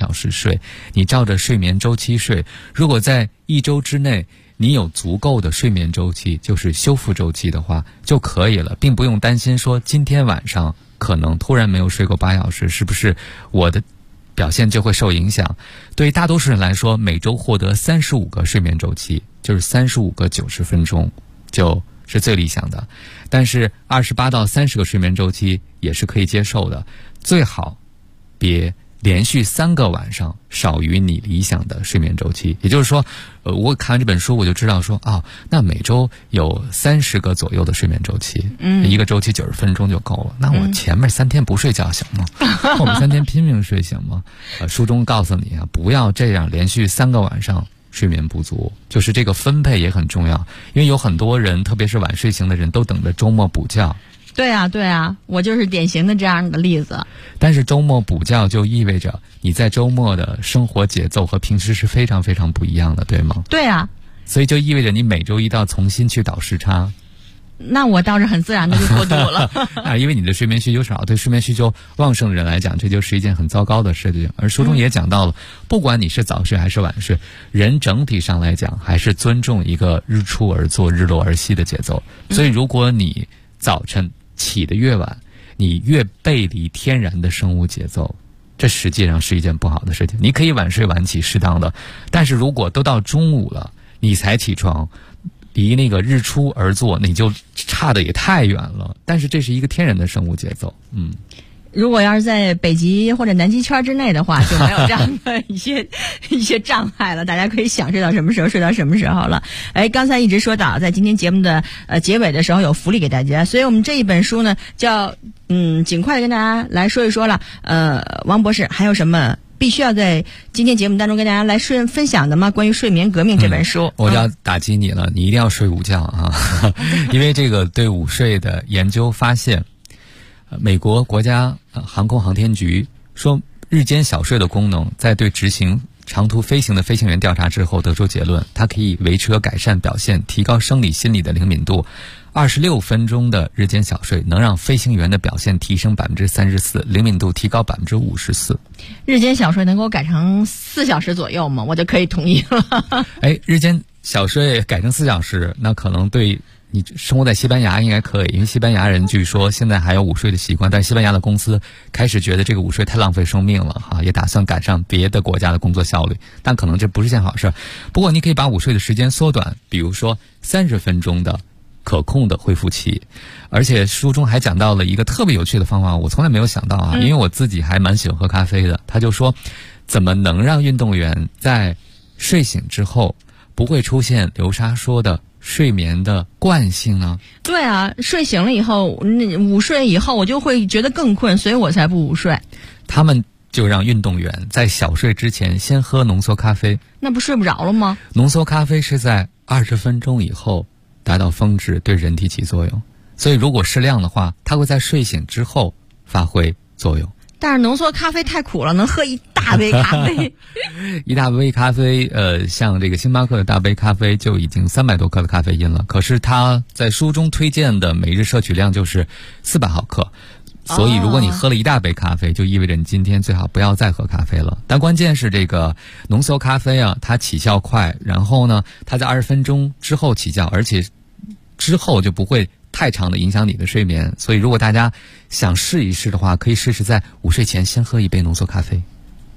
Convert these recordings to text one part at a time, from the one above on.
小时睡，你照着睡眠周期睡。如果在1周之内你有足够的睡眠周期，就是修复周期的话就可以了，并不用担心说今天晚上可能突然没有睡过8小时，是不是我的表现就会受影响。对于大多数人来说，每周获得35个睡眠周期，就是35个90分钟，就是最理想的。但是28到30个睡眠周期也是可以接受的，最好别连续3个晚上少于你理想的睡眠周期。也就是说，我看完这本书我就知道说，那每周有30个左右的睡眠周期，一个周期90分钟就够了。那我前面3天不睡觉行吗？后面3天拼命睡行吗？书中告诉你啊，不要这样连续3个晚上睡眠不足，就是这个分配也很重要。因为有很多人，特别是晚睡型的人，都等着周末补觉。 对啊，我就是典型的这样的例子。 但是周末补觉就意味着你在周末的生活节奏和平时是非常非常不一样的，对吗？ 对啊， 所以就意味着你每周一到重新去倒时差。 那我倒是很自然的就过度了因为你的睡眠需求少，对睡眠需求旺盛的人来讲，这就是一件很糟糕的事情。而书中也讲到了，不管你是早睡还是晚睡，人整体上来讲还是尊重一个日出而作日落而息的节奏。所以如果你早晨起得越晚，你越背离天然的生物节奏，这实际上是一件不好的事情。你可以晚睡晚起适当的，但是如果都到中午了你才起床，离那个日出而作你就差的也太远了。但是这是一个天然的生物节奏。 如果要是在北极或者南极圈之内的话，就没有这样的一些障碍了，大家可以想睡到什么时候睡到什么时候了。刚才一直说到在今天节目的结尾的时候有福利给大家，所以我们这一本书呢叫尽快的跟大家来说一说了。王博士还有什么必须要在今天节目当中跟大家来分享的吗？关于睡眠革命这本书， 我就要打击你了，你一定要睡午觉啊！因为这个对午睡的研究发现，美国国家航空航天局说，日间小睡的功能在对执行长途飞行的飞行员调查之后得出结论，它可以维持和改善表现，提高生理心理的灵敏度。26分钟的日间小睡能让飞行员的表现提升34%，灵敏度提高54%。 日间小睡能够改成4小时左右吗？我就可以同意了。 日间小睡改成4小时，那可能对你生活在西班牙应该可以，因为西班牙人据说现在还有午睡的习惯，但西班牙的公司开始觉得这个午睡太浪费生命了也打算赶上别的国家的工作效率，但可能这不是件好事。不过你可以把午睡的时间缩短，比如说30分钟的可控的恢复期。而且书中还讲到了一个特别有趣的方法，我从来没有想到因为我自己还蛮喜欢喝咖啡的。他就说，怎么能让运动员在睡醒之后不会出现流沙说的睡眠的惯性呢？ 对啊，睡醒了以后，午睡以后我就会觉得更困，所以我才不午睡。 他们就让运动员在小睡之前先喝浓缩咖啡。 那不睡不着了吗？ 浓缩咖啡是在20分钟以后达到峰值，对人体起作用。所以如果适量的话，它会在睡醒之后发挥作用。 但是浓缩咖啡太苦了，能喝一大杯咖啡。 一大杯咖啡，像这个星巴克的大杯咖啡就已经300多克的咖啡因了。可是它在书中推荐的每日摄取量就是400毫克。所以如果你喝了一大杯咖啡，就意味着你今天最好不要再喝咖啡了。但关键是这个浓缩咖啡它起效快，然后呢它在20分钟之后起效，而且之后就不会太长的影响你的睡眠。所以如果大家想试一试的话，可以试试在午睡前先喝一杯浓缩咖啡。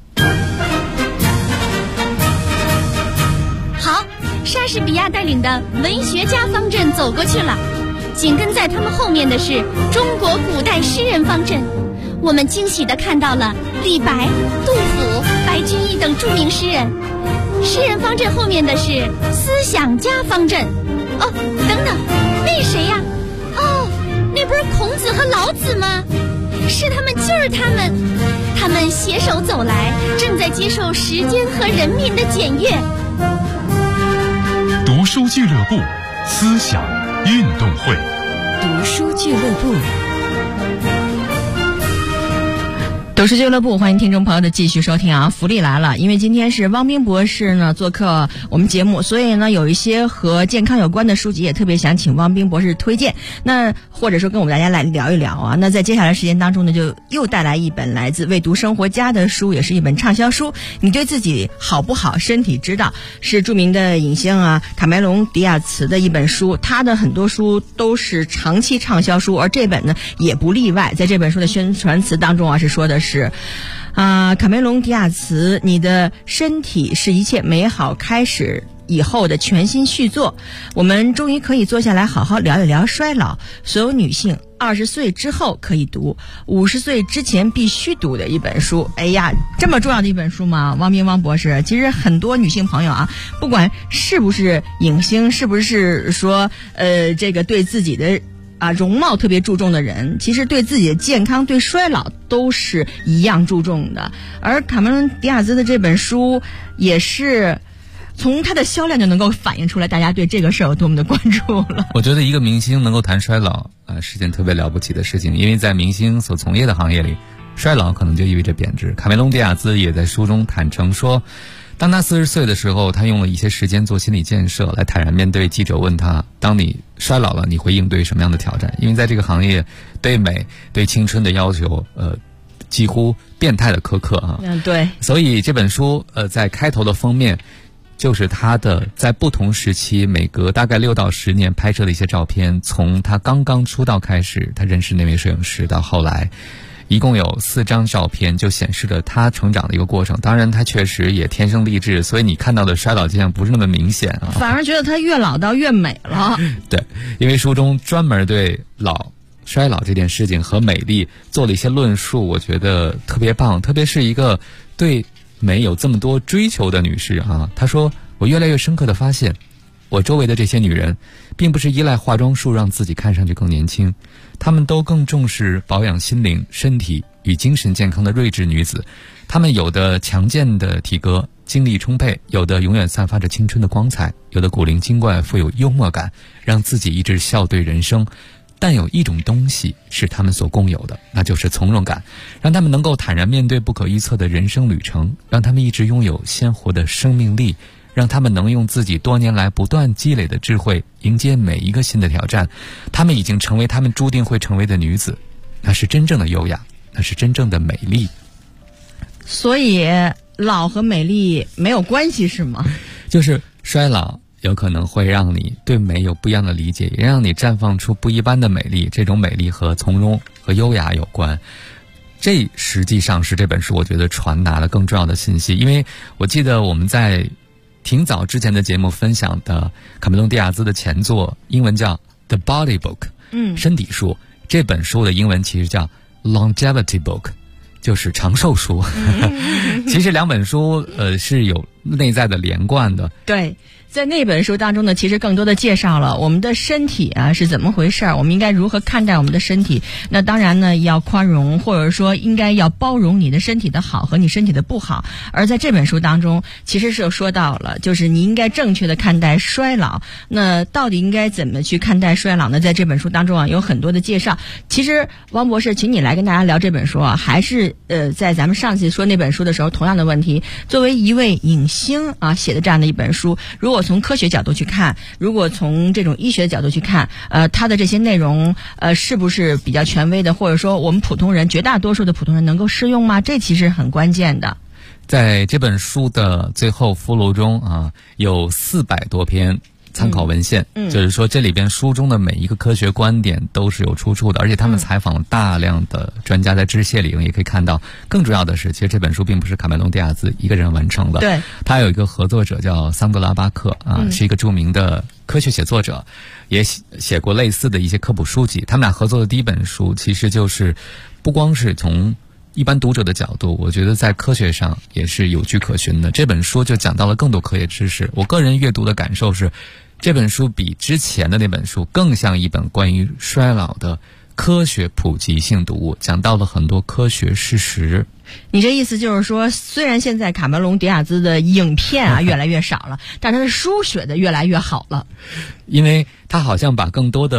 好，莎士比亚带领的文学家方阵走过去了，紧跟在他们后面的是中国古代诗人方阵。我们惊喜地看到了李白、杜甫、白居易等著名诗人。诗人方阵后面的是思想家方阵。等等，那谁呀？那不是孔子和老子吗？是他们，就是他们，他们携手走来，正在接受时间和人民的检阅。 读书俱乐部，思想运动会。 读书俱乐部。 斗士俱乐部，欢迎听众朋友的继续收听啊！福利来了，因为今天是汪冰博士呢做客我们节目，所以呢有一些和健康有关的书籍也特别想请汪冰博士推荐，那或者说跟我们大家来聊一聊啊。那在接下来时间当中呢，就又带来一本来自未读生活家的书，也是一本畅销书。你对自己好不好，身体知道，是著名的影星啊卡梅隆·迪亚茨的一本书，他的很多书都是长期畅销书，而这本呢也不例外。在这本书的宣传词当中啊，是说的是卡梅隆·迪亚茨，你的身体是一切美好开始以后的全新续作。我们终于可以坐下来好好聊一聊衰老。所有女性20岁之后可以读，50岁之前必须读的一本书。哎呀，这么重要的一本书吗？汪博士，其实很多女性朋友啊，不管是不是影星，是不是说这个对自己的容貌特别注重的人，其实对自己的健康、对衰老都是一样注重的。而卡梅隆·迪亚兹的这本书也是从它的销量就能够反映出来，大家对这个事儿有多么的关注了。 我觉得一个明星能够谈衰老是件特别了不起的事情，因为在明星所从业的行业里，衰老可能就意味着贬值。卡梅隆·迪亚兹也在书中坦诚说，当他40岁的时候，他用了一些时间做心理建设，来坦然面对记者问他，当你衰老了，你会应对什么样的挑战？因为在这个行业，对美、对青春的要求几乎变态的苛刻啊。 对。 所以这本书在开头的封面就是他的在不同时期每隔大概6到10年拍摄的一些照片，从他刚刚出道开始，他认识那位摄影师，到后来一共有4张照片，就显示了他成长的一个过程。当然他确实也天生丽质，所以你看到的衰老迹象不是那么明显啊， 反而觉得他越老到越美了。 对，因为书中专门对衰老这件事情和美丽做了一些论述，我觉得特别棒。特别是一个对美有这么多追求的女士啊，她说，我越来越深刻地发现，我周围的这些女人并不是依赖化妆术让自己看上去更年轻，她们都更重视保养心灵、身体与精神健康的睿智女子。她们有的强健的体格，精力充沛，有的永远散发着青春的光彩，有的古灵精怪，富有幽默感，让自己一直笑对人生。但有一种东西是他们所共有的，那就是从容感，让他们能够坦然面对不可预测的人生旅程，让他们一直拥有鲜活的生命力，让他们能用自己多年来不断积累的智慧迎接每一个新的挑战。他们已经成为他们注定会成为的女子，那是真正的优雅，那是真正的美丽。 所以老和美丽没有关系是吗？ 就是衰老有可能会让你对美有不一样的理解，也让你绽放出不一般的美丽。这种美丽和从容和优雅有关，这实际上是这本书我觉得传达了更重要的信息。因为我记得我们在挺早之前的节目分享的卡梅隆·迪亚兹的前作，英文叫 The Body Book， 身体书。这本书的英文其实叫 Longevity Book， 就是长寿书。其实2本书是有内在的连贯的。 对，在那本书当中呢，其实更多的介绍了我们的身体啊是怎么回事，我们应该如何看待我们的身体。那当然呢，要宽容，或者说应该要包容你的身体的好和你身体的不好。而在这本书当中，其实是有说到了，就是你应该正确的看待衰老。那到底应该怎么去看待衰老呢？在这本书当中啊，有很多的介绍。其实汪博士，请你来跟大家聊这本书啊，还是在咱们上次说那本书的时候同样的问题。作为一位影星啊写的这样的一本书，如果从科学角度去看，如果从这种医学的角度去看，它的这些内容是不是比较权威的，或者说我们普通人，绝大多数的普通人能够适用吗？这其实很关键的。 在这本书的最后附录中啊，有400多篇参考文献，就是说这里边书中的每一个科学观点都是有出处的，而且他们采访了大量的专家，在致谢里也可以看到。更重要的是，其实这本书并不是卡梅隆·迪亚兹一个人完成的， 对， 他有一个合作者叫桑德拉·巴克啊，是一个著名的科学写作者，也写过类似的一些科普书籍。他们俩合作的第一本书，其实就是不光是从一般读者的角度，我觉得在科学上也是有据可循的。这本书就讲到了更多科学知识。我个人阅读的感受是，这本书比之前的那本书更像一本关于衰老的科学普及性读物，讲到了很多科学事实。 你这意思就是说，虽然现在卡梅隆·迪亚兹的影片啊越来越少了，但他的书写的越来越好了， 因为他好像把更多的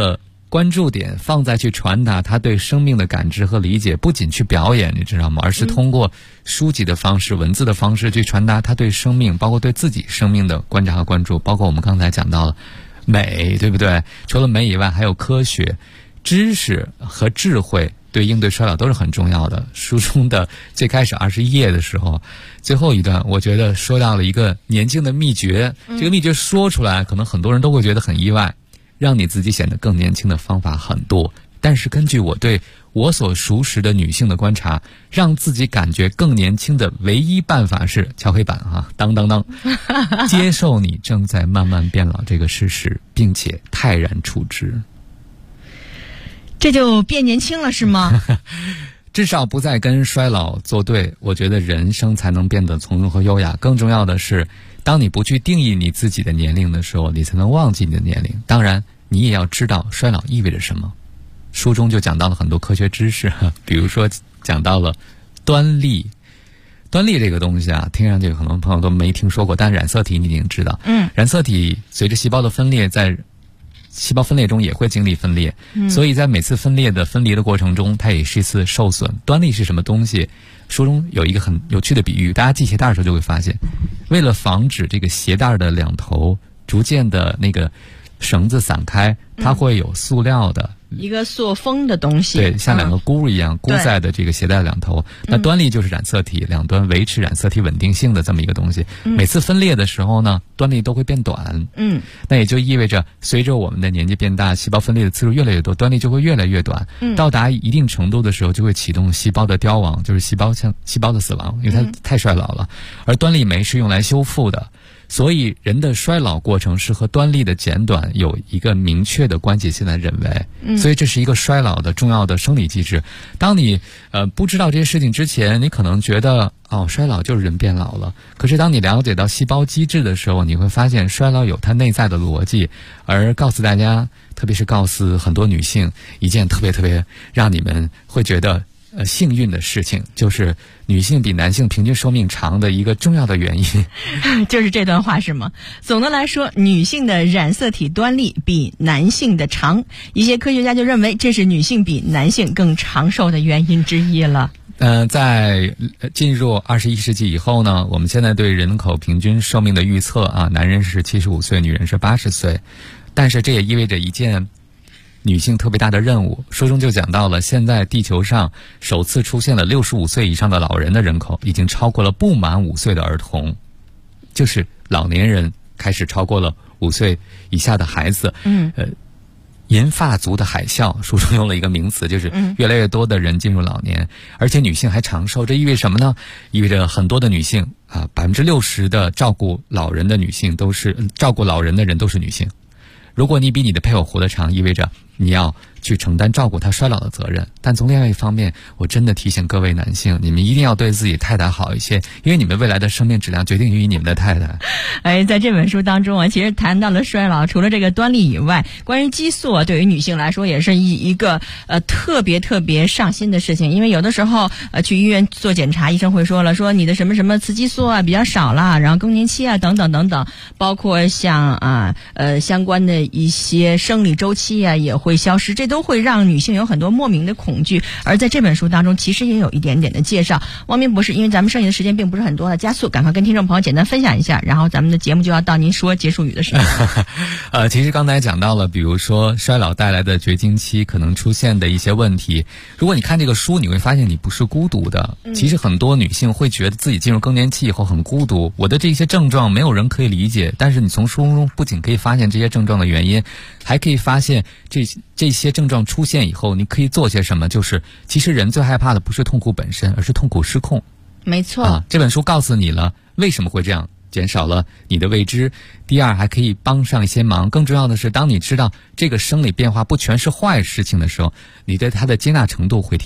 关注点放在去传达他对生命的感知和理解，不仅去表演，你知道吗？而是通过书籍的方式、文字的方式去传达他对生命，包括对自己生命的观察和关注。包括我们刚才讲到了美，对不对？除了美以外，还有科学、知识和智慧，对应对衰老都是很重要的。书中的最开始21页的时候，最后一段我觉得说到了一个年轻的秘诀，这个秘诀说出来可能很多人都会觉得很意外。让你自己显得更年轻的方法很多，但是根据我对我所熟识的女性的观察，让自己感觉更年轻的唯一办法是敲黑板啊，当当当，接受你正在慢慢变老这个事实，并且泰然处之。 这就变年轻了是吗？ 至少不再跟衰老作对，我觉得人生才能变得从容和优雅。更重要的是，当你不去定义你自己的年龄的时候，你才能忘记你的年龄。当然你也要知道衰老意味着什么。书中就讲到了很多科学知识，比如说讲到了端粒。端粒这个东西啊，听上去很多朋友都没听说过，但染色体你一定知道。染色体随着细胞的分裂，在细胞分裂中也会经历分裂，所以在每次分离的过程中，它也是一次受损。端粒是什么东西？书中有一个很有趣的比喻，大家系鞋带的时候就会发现，为了防止这个鞋带的两头逐渐的那个绳子散开，它会有塑料的一个塑封的东西， 对，像两个箍一样箍在的这个鞋带两头。那端粒就是染色体，两端维持染色体稳定性的这么一个东西。每次分裂的时候呢，端粒都会变短。那也就意味着随着我们的年纪变大，细胞分裂的次数越来越多，端粒就会越来越短。到达一定程度的时候，就会启动细胞的凋亡，就是细胞的死亡，因为它太衰老了。而端粒酶是用来修复的。所以人的衰老过程是和端粒的减短有一个明确的关系，现在认为，所以这是一个衰老的重要的生理机制。当你不知道这些事情之前，你可能觉得衰老就是人变老了。可是当你了解到细胞机制的时候，你会发现衰老有它内在的逻辑。而告诉大家，特别是告诉很多女性一件特别让你们会觉得幸运的事情，就是女性比男性平均寿命长的一个重要的原因。 就是这段话是吗？总的来说，女性的染色体端粒比男性的长，一些科学家就认为这是女性比男性更长寿的原因之一了。 在进入21世纪以后呢，我们现在对人口平均寿命的预测啊，男人是75岁，女人是80岁，但是这也意味着一件女性特别大的任务。书中就讲到了，现在地球上首次出现了65岁以上的老人的人口，已经超过了不满5岁的儿童，就是老年人开始超过了5岁以下的孩子。银发族的海啸，书中用了一个名词，就是越来越多的人进入老年，而且女性还长寿。这意味着什么呢？意味着很多的女性啊，60%的照顾老人的人都是女性。如果你比你的配偶活得长，意味着你要去承担照顾他衰老的责任。但从另外一方面，我真的提醒各位男性，你们一定要对自己太太好一些，因为你们未来的生命质量决定于你们的太太。 在这本书当中啊，其实谈到了衰老，除了这个端粒以外，关于激素啊，对于女性来说也是一个特别上心的事情。因为有的时候去医院做检查，医生会说你的什么什么雌激素啊比较少啦，然后更年期啊等等等等，包括像相关的一些生理周期啊也会消失，这都会让女性有很多莫名的恐惧。而在这本书当中其实也有一点点的介绍。汪明博士，因为咱们剩下的时间并不是很多了，加速赶快跟听众朋友简单分享一下，然后咱们的节目就要到您说结束语的时候。 其实刚才讲到了，比如说衰老带来的绝经期可能出现的一些问题。如果你看这个书，你会发现你不是孤独的。其实很多女性会觉得自己进入更年期以后很孤独，我的这些症状没有人可以理解。但是你从书中不仅可以发现这些症状的原因，还可以发现这些症状出现以后你可以做些什么。就是其实人最害怕的不是痛苦本身，而是痛苦失控。 没错， 这本书告诉你了为什么会这样，减少了你的未知。第二，还可以帮上一些忙。更重要的是，当你知道这个生理变化不全是坏事情的时候，你对它的接纳程度会提高。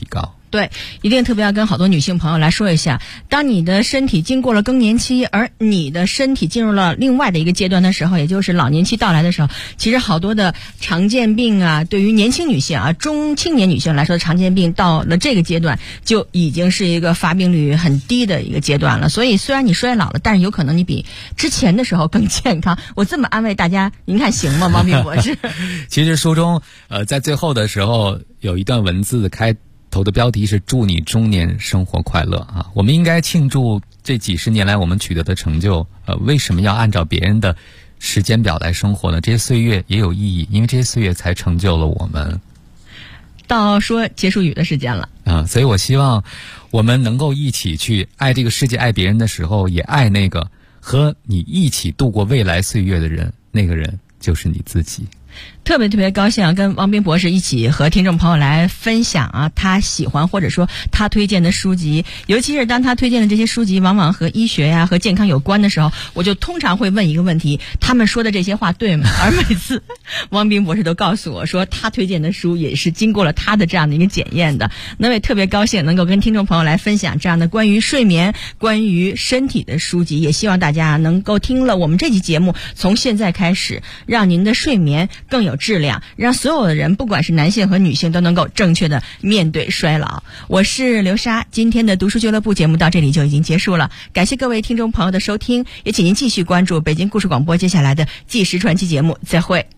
对，一定特别要跟好多女性朋友来说一下，当你的身体经过了更年期，而你的身体进入了另外的一个阶段的时候，也就是老年期到来的时候，其实好多的常见病啊，对于年轻女性啊、中青年女性来说，常见病到了这个阶段就已经是一个发病率很低的一个阶段了。所以虽然你衰老了，但是有可能你比之前的时候更健康。我这么安慰大家，您看行吗，王斌博士？ 其实书中在最后的时候有一段文字开头的标题是祝你中年生活快乐啊！我们应该庆祝这几十年来我们取得的成就。为什么要按照别人的时间表来生活呢？这些岁月也有意义，因为这些岁月才成就了我们。 到说结束语的时间了所以我希望我们能够一起去爱这个世界，爱别人的时候也爱那个和你一起度过未来岁月的人，那个人就是你自己。 特别高兴跟王斌博士一起和听众朋友来分享他喜欢或者说他推荐的书籍，尤其是当他推荐的这些书籍往往和医学呀、和健康有关的时候，我就通常会问一个问题：他们说的这些话对吗？而每次王斌博士都告诉我说，他推荐的书也是经过了他的这样的一个检验的。那我也特别高兴能够跟听众朋友来分享这样的关于睡眠、关于身体的书籍，也希望大家能够听了我们这期节目，从现在开始让您的睡眠更有质量，让所有的人不管是男性和女性都能够正确的面对衰老。我是刘莎，今天的读书俱乐部节目到这里就已经结束了，感谢各位听众朋友的收听，也请您继续关注北京故事广播接下来的纪实传奇节目，再会。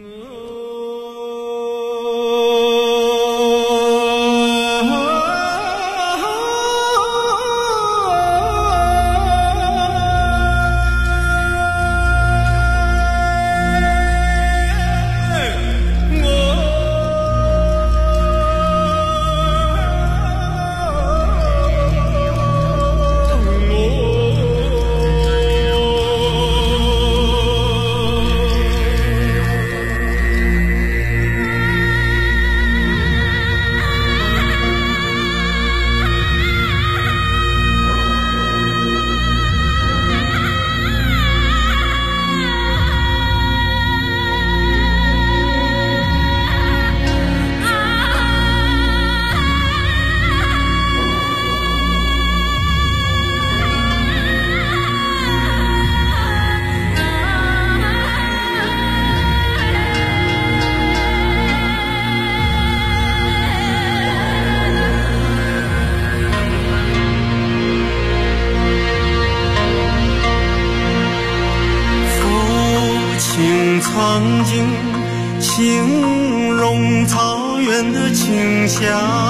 曾经形容草原的清香，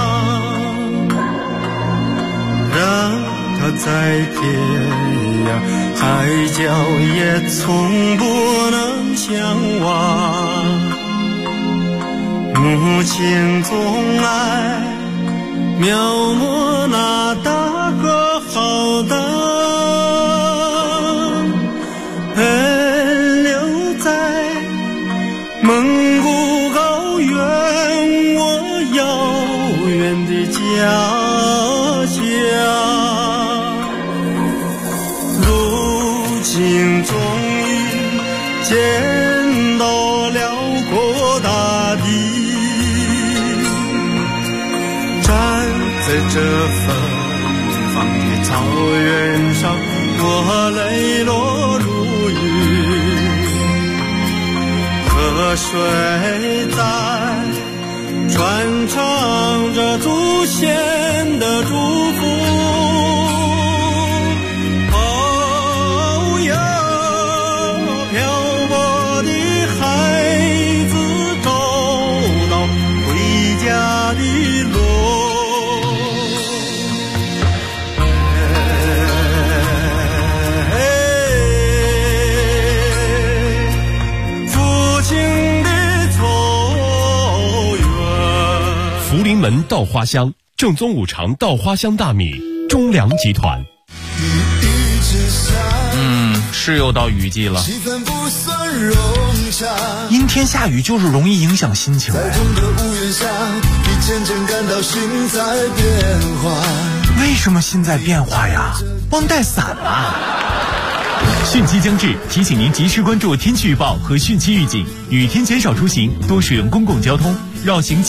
让它在天涯海角也从不能相忘。母亲总爱描摹那大河浩荡，奔流在蒙古高原，我遥远的家乡。如今终于见到辽阔大地，站在这芬芳的草原上，我泪落如雨。河水在传唱着祖先的祝福，哦哟，漂泊的孩子找到回家的路。 福临门稻花香，正宗五常稻花香大米，中粮集团。 是又到雨季了， 阴天下雨就是容易影响心情。为什么心在变化呀？忘带伞了。 汛期将至，提醒您及时关注天气预报和汛期预警，雨天减少出行，多使用公共交通，绕行